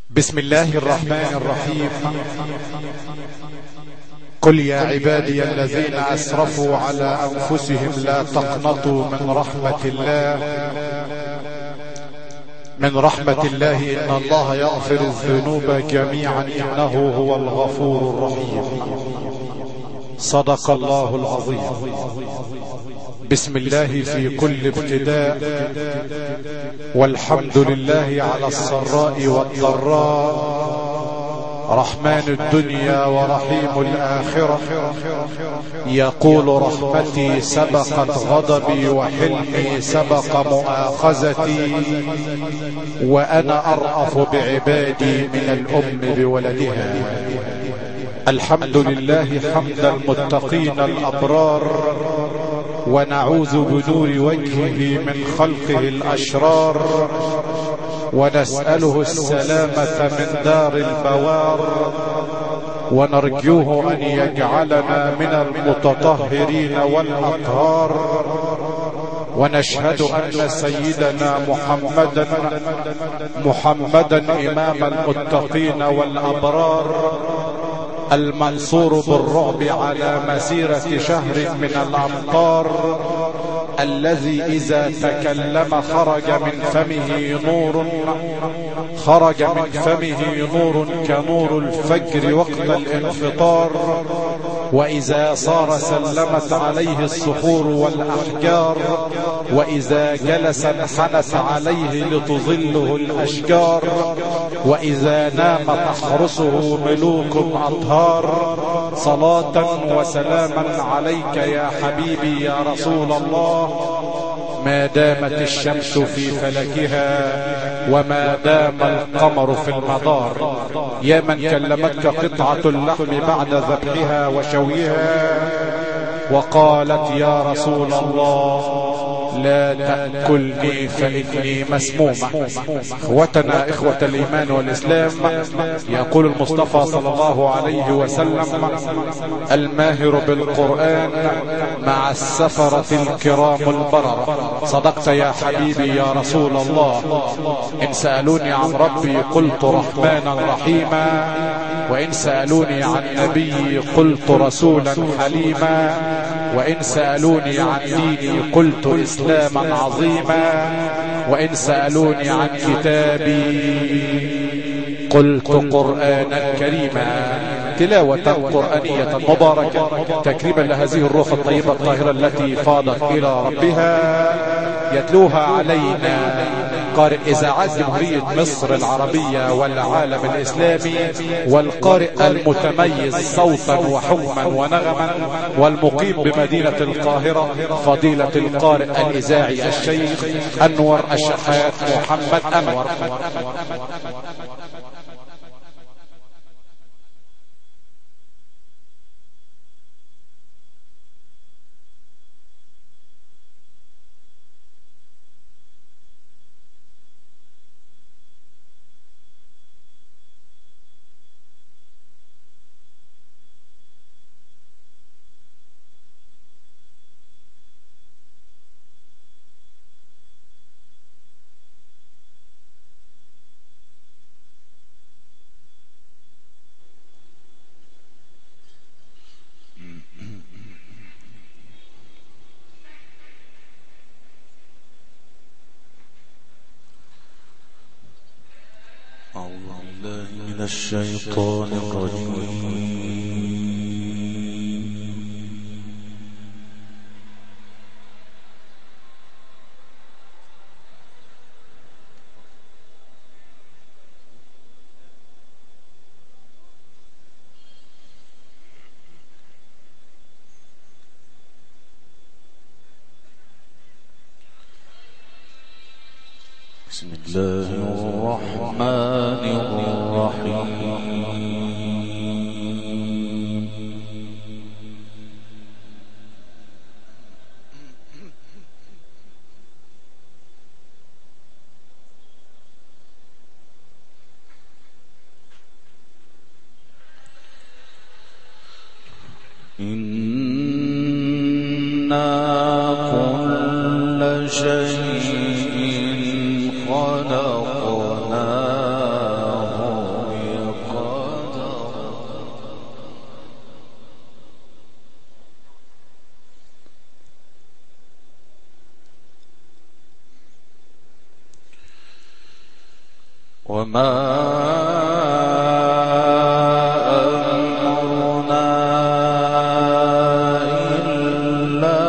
بسم الله الرحمن الرحيم. قل يا عبادي الذين أسرفوا على أنفسهم لا تقنطوا من رحمة الله إن الله يغفر الذنوب جميعا إنه هو الغفور الرحيم. صدق الله العظيم. بسم الله في كل ابتداء، والحمد لله على السراء والضراء، رحمن الدنيا ورحيم الآخرة. يقول رحمتي سبقت غضبي وحلمي سبق مؤاخذتي، وأنا أرأف بعبادي من الأم بولدها. الحمد لله حمد المتقين الأبرار، ونعوذ بنور وجهه من خلقه الأشرار، ونسأله السلامة من دار البوار، ونرجوه أن يجعلنا من المتطهرين والأطهار. ونشهد أن سيدنا محمدا إمام المتقين والأبرار، المنصور بالرعب على مسيرة شهر من الأمطار، الذي إذا تكلم خرج من فمه نور كنور الفجر وقت الانفطار، وإذا صار سلمت عليه الصخور والأحجار، وإذا جلس انحنت عليه لتظله الأشجار، وإذا نام تحرسه ملوك أطهار. صلاة وسلاما عليك يا حبيبي يا رسول الله، ما دامت الشمس في فلكها وما دام القمر في المدار. يا من كلمتك قطعة اللحم بعد ذبحها وشويها وقالت يا رسول الله لا تأكلني فإني مسمومة. اخوتنا اخوة الإيمان والإسلام، يقول المصطفى صلى الله عليه وسلم: الماهر بالقرآن مع السفرة الكرام البررة. صدقت يا حبيبي يا رسول الله. إن سألوني عن ربي قلت رحمانا رحيما، وإن سألوني عن نبي قلت رسولا حليما، وإن سألوني عن ديني قلت إسلاما عظيما، وإن سألوني عن كتابي قلت قرآنا كريما. تلاوة قرآنية مباركة تكريما لهذه الروح الطيبة الطاهرة التي فاضت إلى ربها. يتلوها علينا قارئ إذاعات جمهورية مصر العربية والعالم الإسلامي، والقارئ المتميز صوتا وحكما ونغما، والمقيم بمدينة القاهرة، فضيلة القارئ الإذاعي الشيخ أنور الشحات محمد أنور. من الشيطان الرجيم. بسم الله الرحمن الرحيم. إنا كل شيء خلقناه وما أمرنا إلا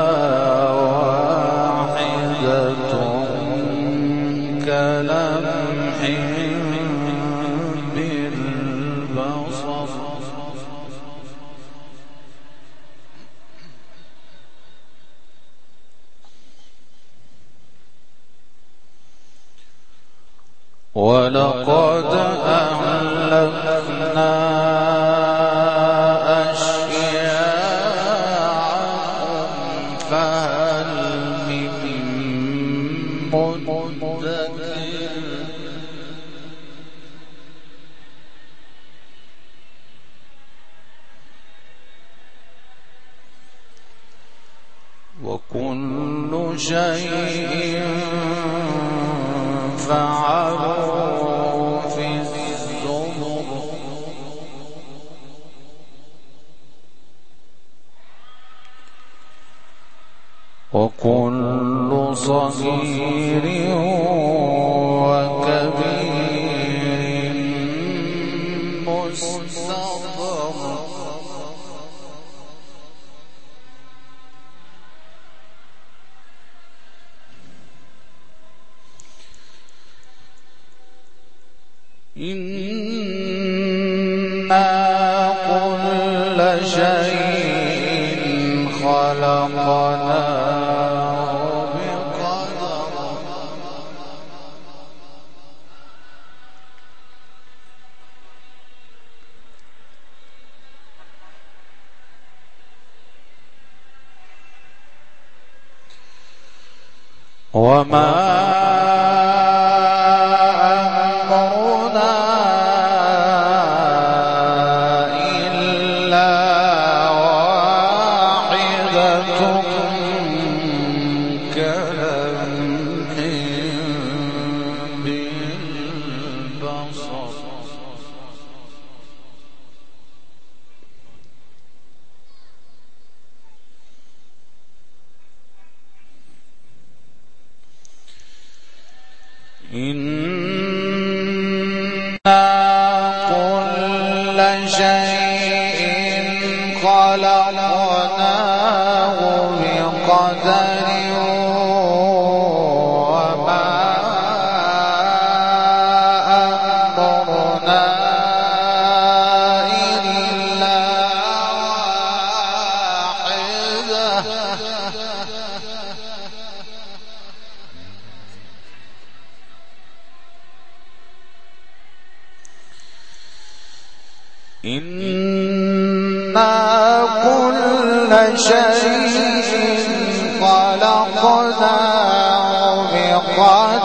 واحدة كلمح بالبصر ولقد أهلكنا أشياعكم فهل من مدكر وكل شيء فعلوا في الزبر وكل صغير وكبير مستطر إنا كل شيء خلقناه بقدر وما إنا كل شيء خلقناه بقدر وما أمرنا إلا واحدة إنا كل شيء خلقناه بقدر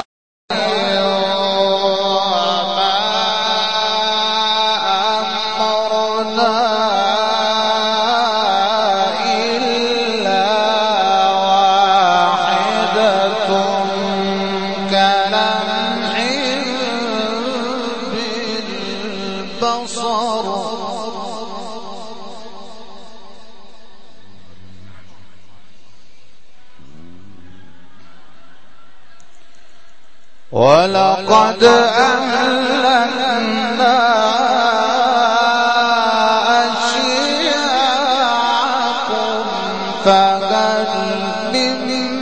وما أمرنا إلا واحدة كلمح بالبصر ولقد أهلكنا أشياعكم فهل من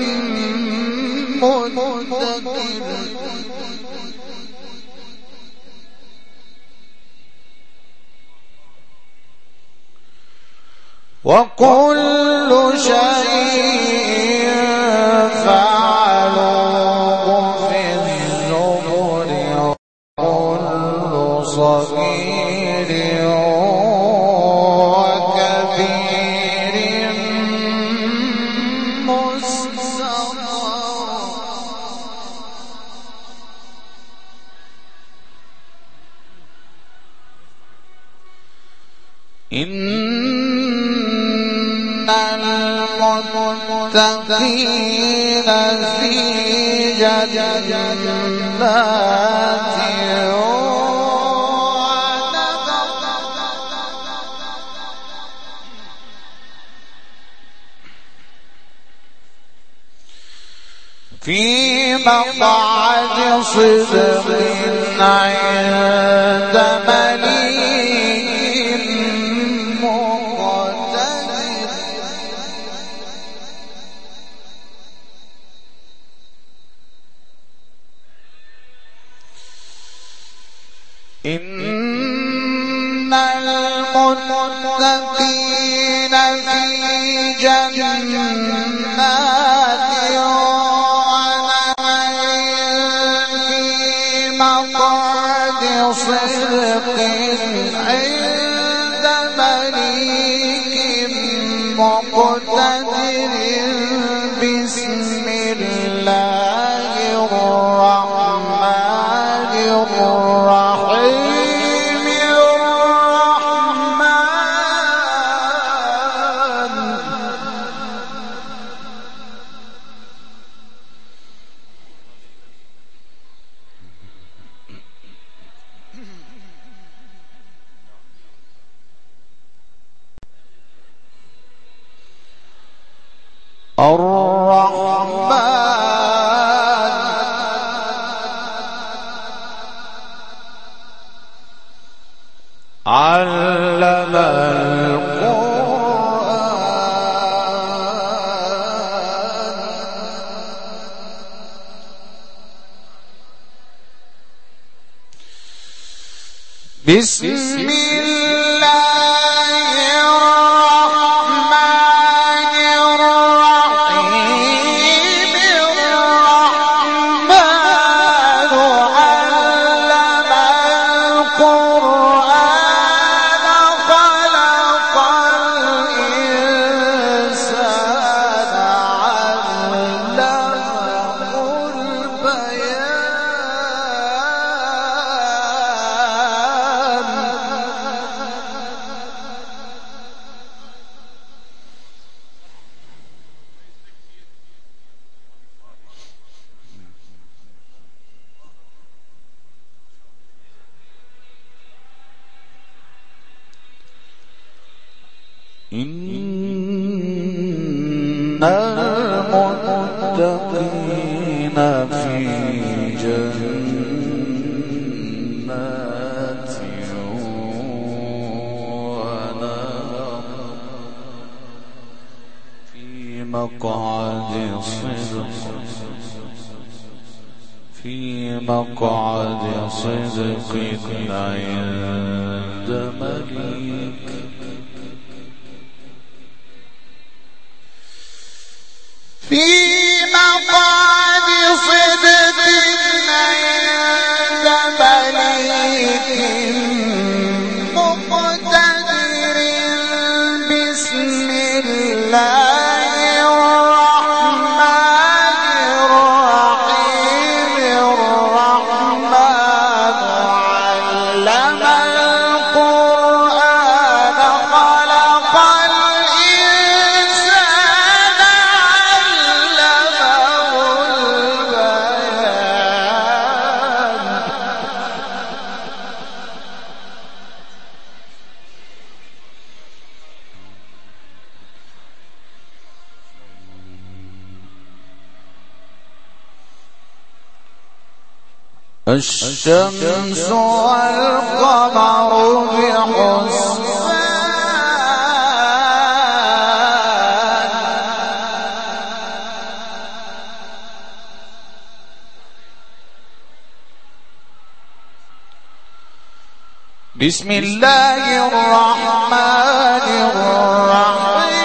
مدكر وكل شيء فعلوه في الزبر وكل صغير وكبير مستطر إن المتقين في جنات في مقعد صدق عند مليك مقتدر إن المتقين في جنات صدق عند مليك مقتدر بسم الله الرحمن الرحيم علم القرآن بسم الله الرحمن الرحيم الرحمن علم القرآن خلق الإنسان علمه إن المتقين في جنات ونهر في مقعد صدق عند مليك في مقعد صدق عند مليك مقتدر بسم الله الرحمن الرحيم الرحمن علم القرآن خلق الإنسان الشمس والقمر بحسبان بسم الله الرحمن الرحيم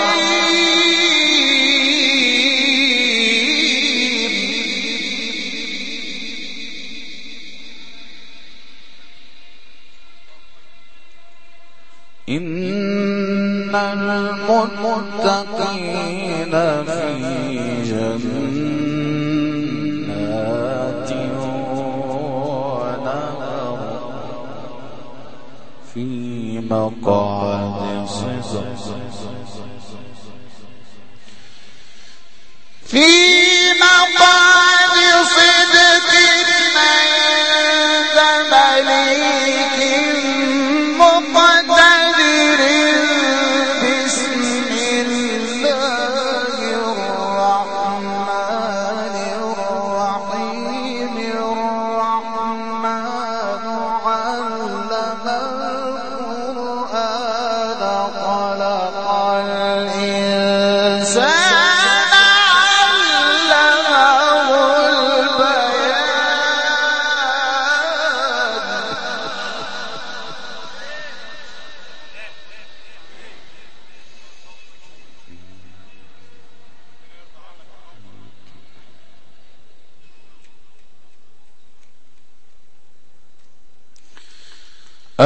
إن المتقين في جنات ونهر في مقعد صدق عند مليك مقتدر بسم الله الرحمن الرحيم الرحمن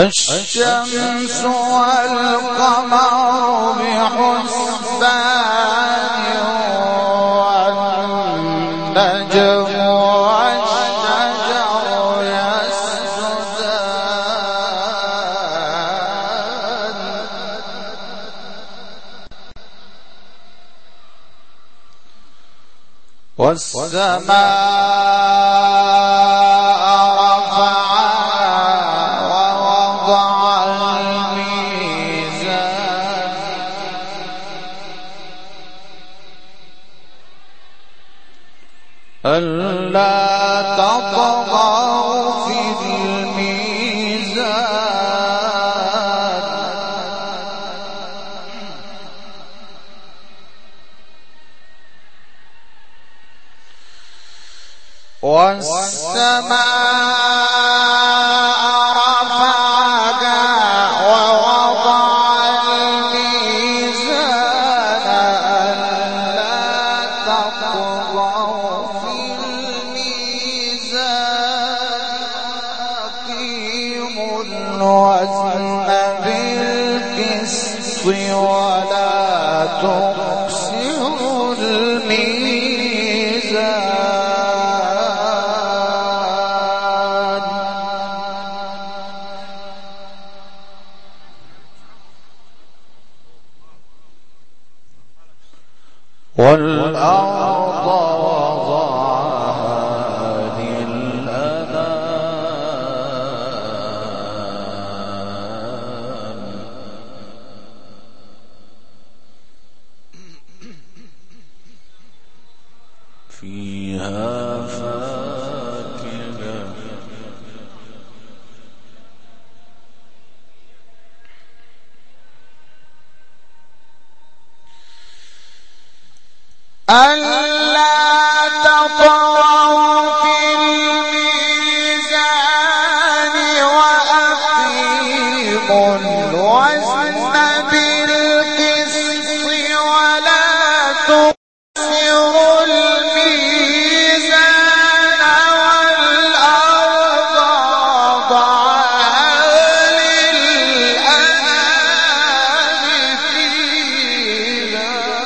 الشمس والقمر بحسبان والنجم والشجر يسجدان والسماء ألا تطغوا في الميزان والسماء رفعها ووضع الميزان ألا تطغوا في أقيموا الوزن بالقسط ولا تخسروا الميزان والأرض وضعها للأنام فيها فاكهة ألا تطغوا في الميزان وأقيموا الوزن بالقسط ولا تخسروا الميزان والأرض وضعها للأنام فيها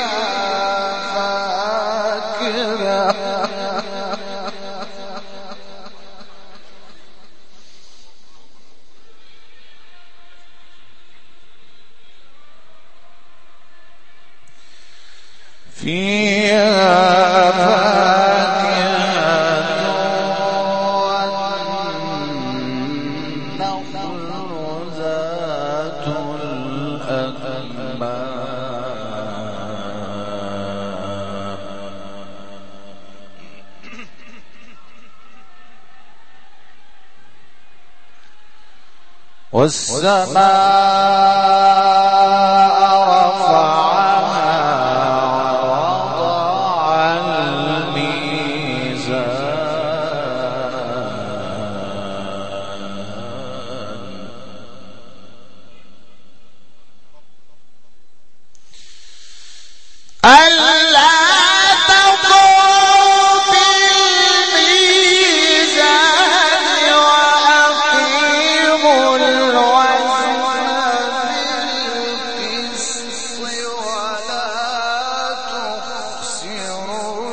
فيها فاكهة والنخل ذات الأكمام والسماء رفعها ووضع الميزان ألا تطغوا في الميزان وأقيموا الوزن بالقسط ولا تخسروا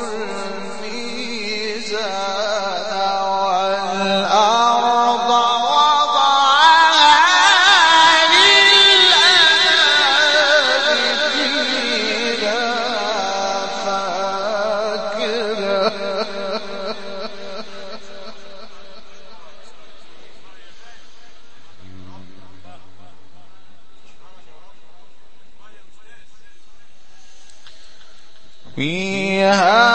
الميزان والأرض وضعها للأنام فيها فاكهة فيها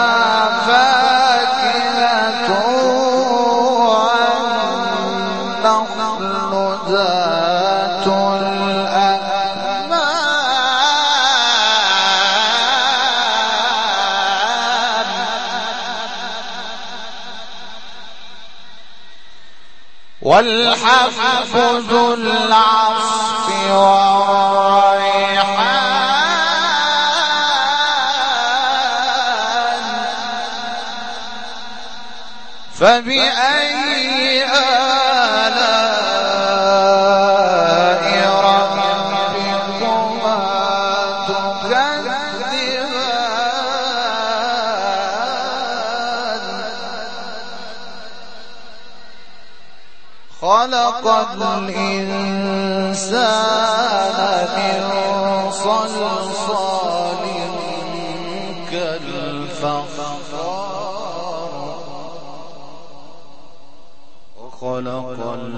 فاكهة والنخل ذات الأكمام والحب ذو العصف والريحان فبأي آلاء خلق الإنسان من صلصال كالفخار وخلق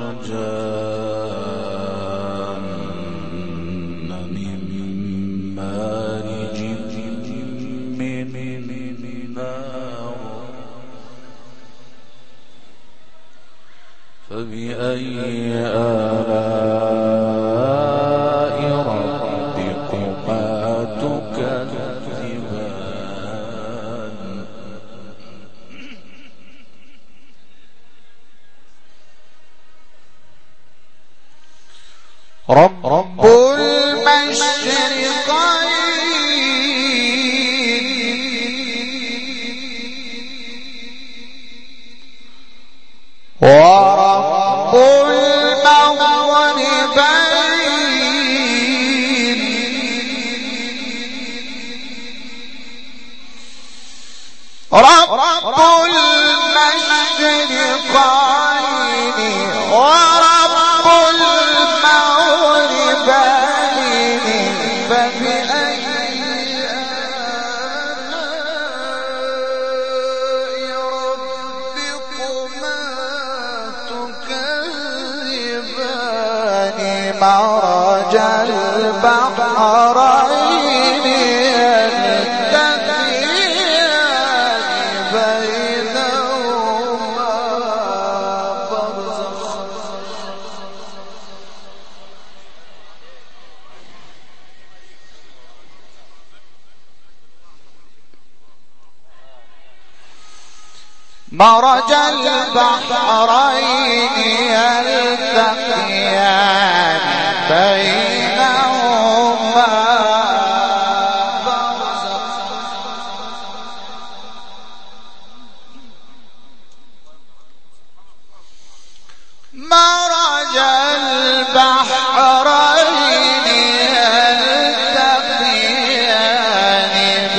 الجان من مارج من نار فبأي آلاء ربكما تكذبان رب المشرقين ورب المغربين رب المشرقين ورب المغربين فبأي آلاء ربكما تكذبان مرج البحرين يلتقيان بينهما برزخ مرج البحرين يلتقيان بينهما برزخ مرج البحرين يلتقيان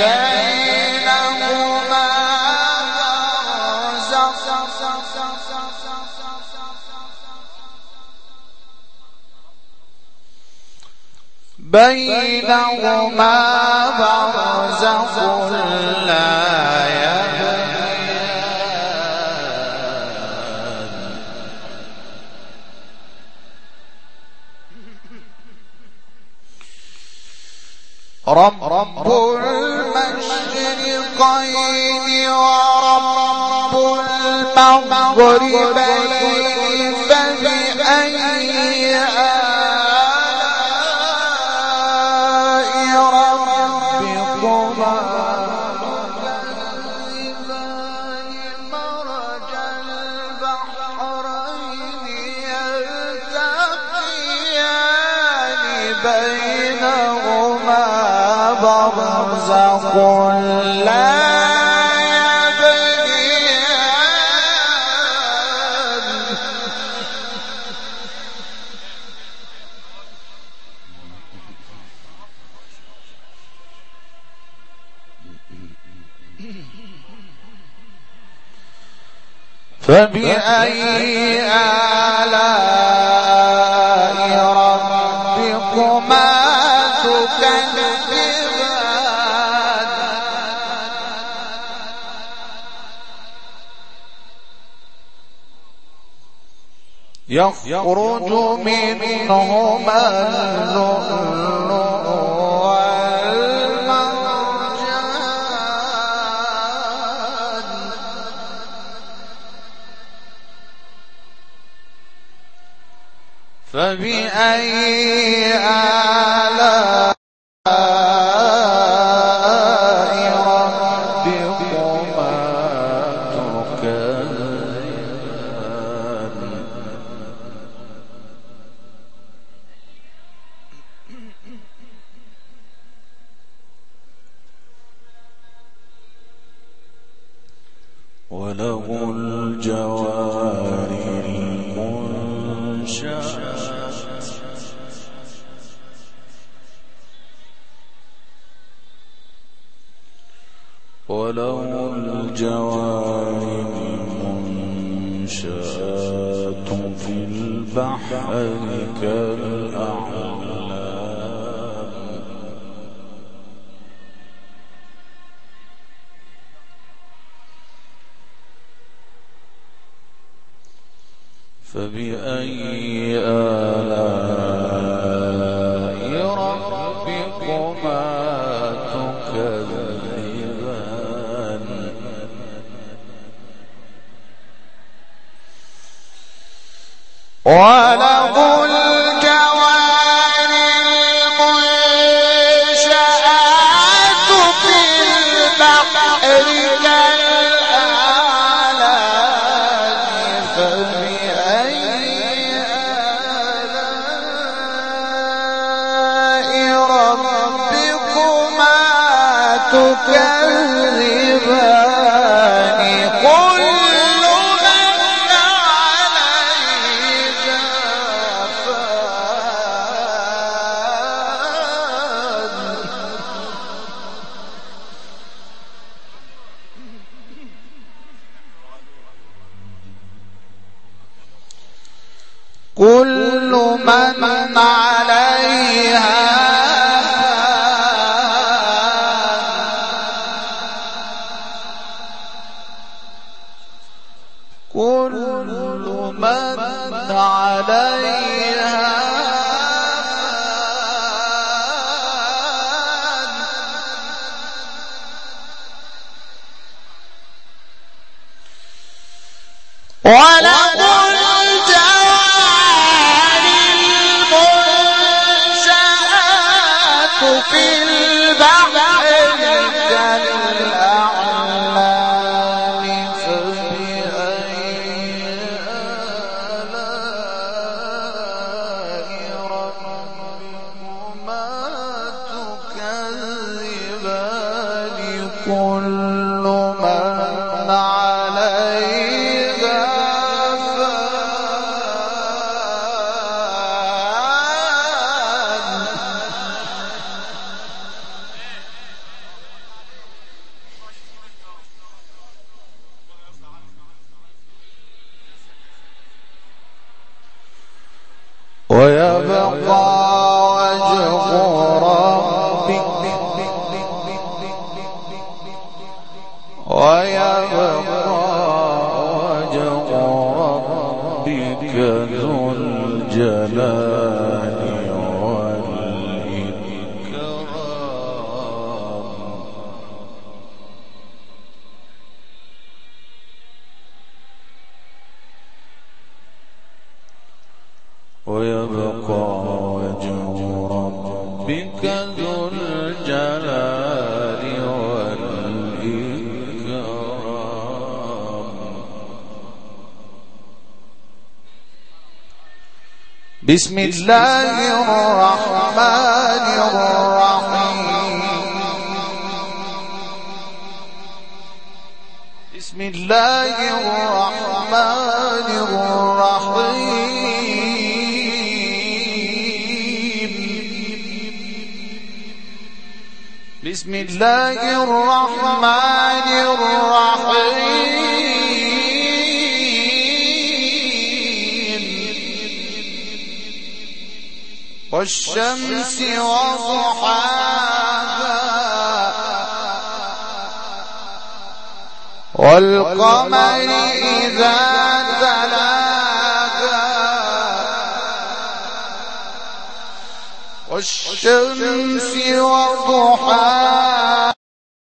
بينهما برزخ لا يبغيان رب المشرقين ورب المغربين فبأي آلاء ربكما تكذبان مرج البحرين يلتقيان بينهما برزخ لا يبغيان فبأي آلاء ربكما تكذبان يخرج منهما اللؤلؤ والمرجان فبأي آلاء ربكما تكذبان وله الجوار المنشآت وله الجوار المنشآت في البحر كالأعلام فبأي آلاء ربكما تكذبان وله الجوار المنشآت في البحر تكذبان كل من عليها فان كل من عليها وله الجوار المنشآت في البحر كالأعلام فبأي آلاء ربكما تكذبان كل من عليها ويبقى وجه ربك ذو الجلال والإكرام ويبقى وجه ربك ذو الجلال والإكرام بسم الله الرحمن الرحيم بسم الله الرحمن الرحيم بسم الله الرحمن الرحيم والشمس وضحاها والقمر إذا تلاها والشمس وضحاها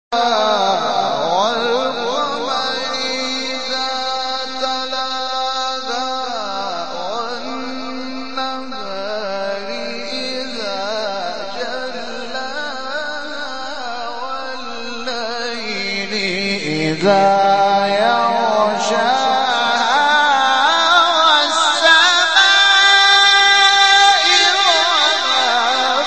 إذا يغشاها والسماء وما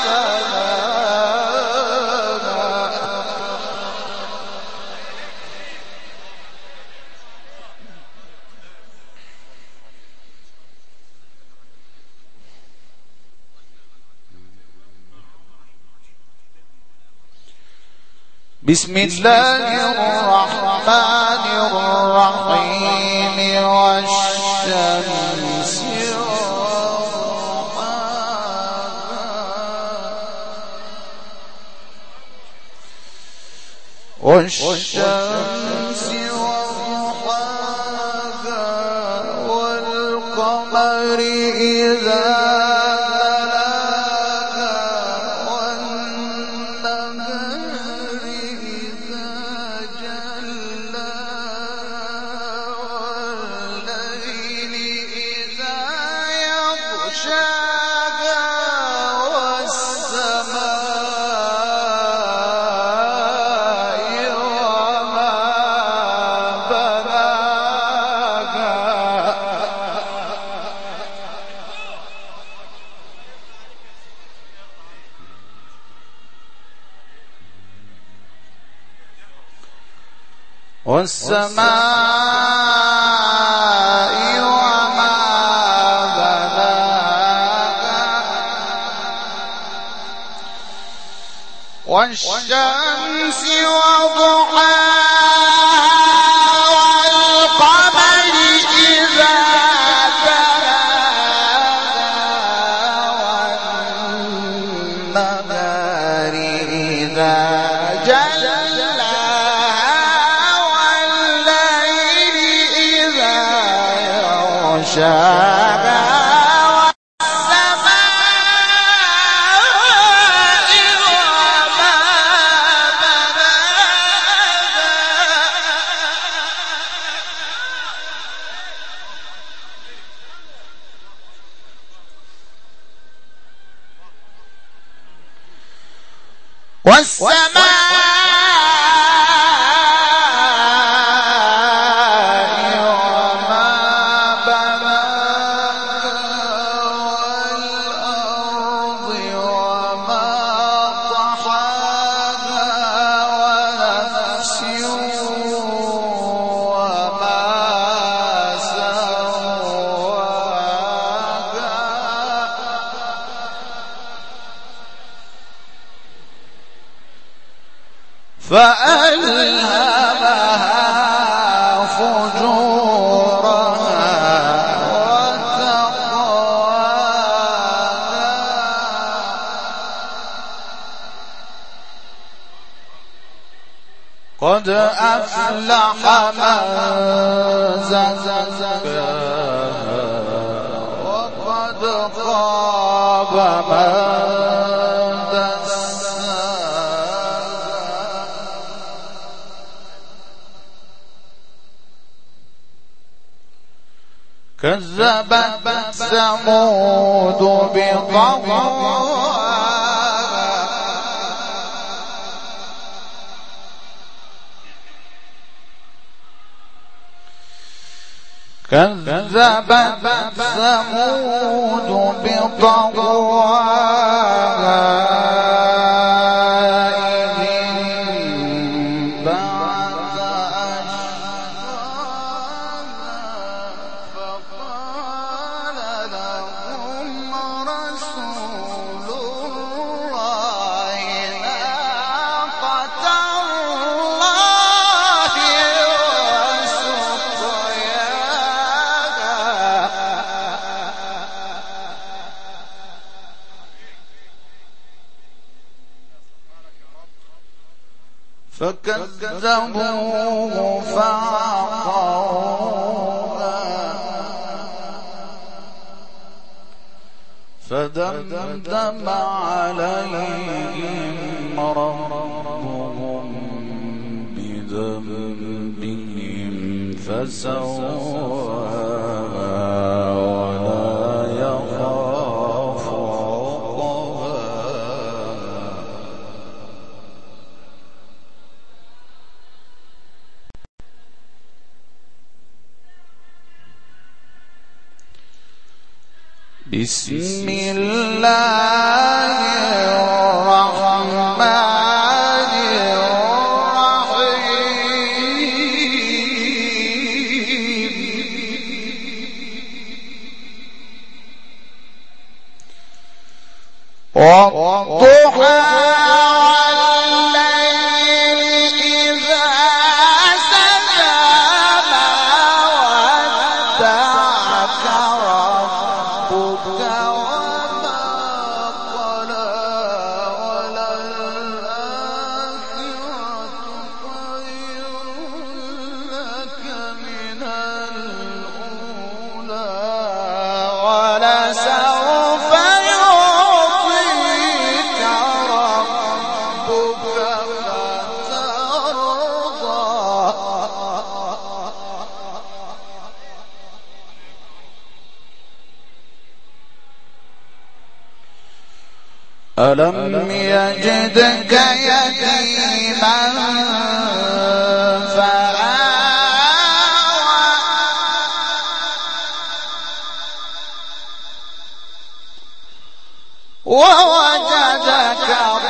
بسم الله الرحمن الرحيم والشمس والشمس وضحاها والقمر إذا تلاها والنهار إذا جلاها والليل إذا يغشاها والسماء وما بناها والشمس وضحاها والقمر إذا تلاها والنهار إذا جلاها والليل إذا يغشاها والسماء وما بناها والأرض وما طحاها ونفس وما سواها فألهمها فجورها وتقواها قد أفلح من زكاها وقد خاب من كذبت ثمود بطغواها كذبت ثمود بطغواها فكذبوه فعقروها فدمدم عليهم ربهم بذنبهم فسواها ولا يخاف عقباها بسم الله الرحمن الرحيم والضحى والليل إذا سجى ما ودعك ربك وما قلى وللآخرة ألم يجدك يتيما فآوى ووجدك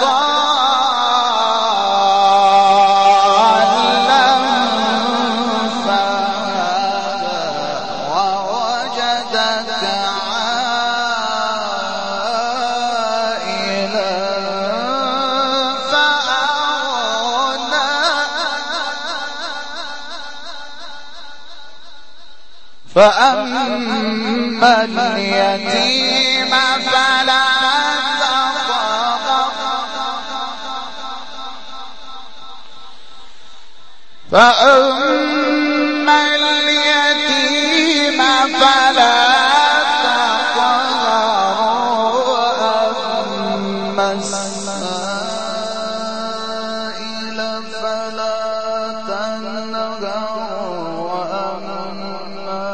ضالا فهدى ووجدك عائلا فأغنى فأما اليتيم فلا فأما اليتيم فلا تقهر وأما السائل فلا تنهر وأما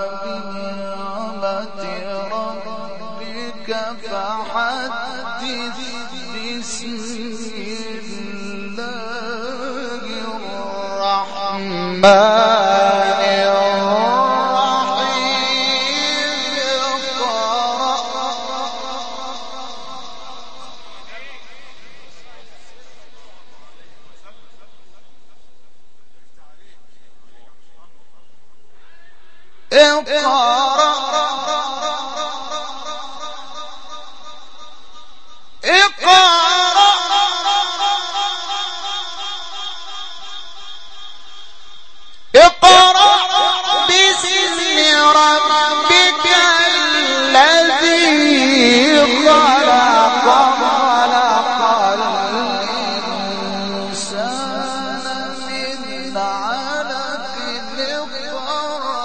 بنعمة ربك فحدث بسم الله الرحمن اقرأ باسم ربك الذي خلق الإنسان من علق اقرأ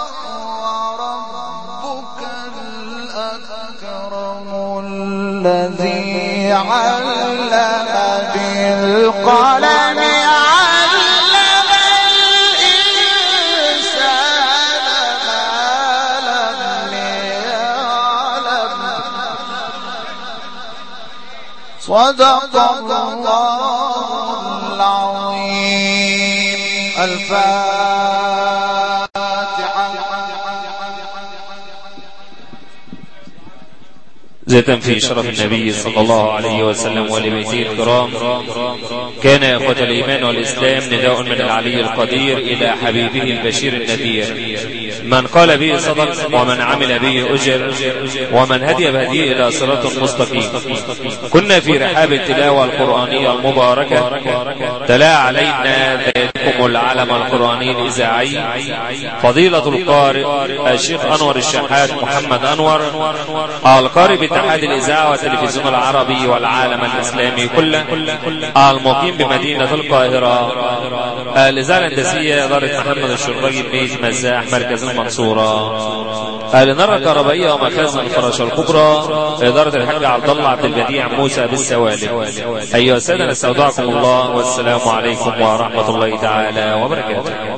وربك الأكرم الذي علم بالقلم صدق الله العظيم. الفاتحة. زيتا في شرف النبي صلى الله عليه وسلم ولبيته الكرام. كان يا إخوة الإيمان والإسلام نداء من العلي القدير إلى حبيبه البشير النذير، من قال به صدق ومن عمل به أجر ومن هدي بهديه إلى صراط مستقيم. كنا في رحاب التلاوة القرآنية المباركة، تلا علينا ذاتكم العلم القرآني الإذاعي فضيلة القارئ الشيخ أنور الشحات محمد أنور، القارئ باتحاد الإذاعة والتلفزيون العربي والعالم الإسلامي كله، المقيم بمدينة القاهرة، الإذاعة الهندسية إدارة محمد الشربجي بميز مزاح مركز المنصورة، الإنارة الكهربائية ومخازن الفراشة الكبرى إدارة الحاج عبد الله عبد البديع موسى بالسوالف. أيها السادة نستودعكم الله والسلام عليكم ورحمة الله تعالى وبركاته.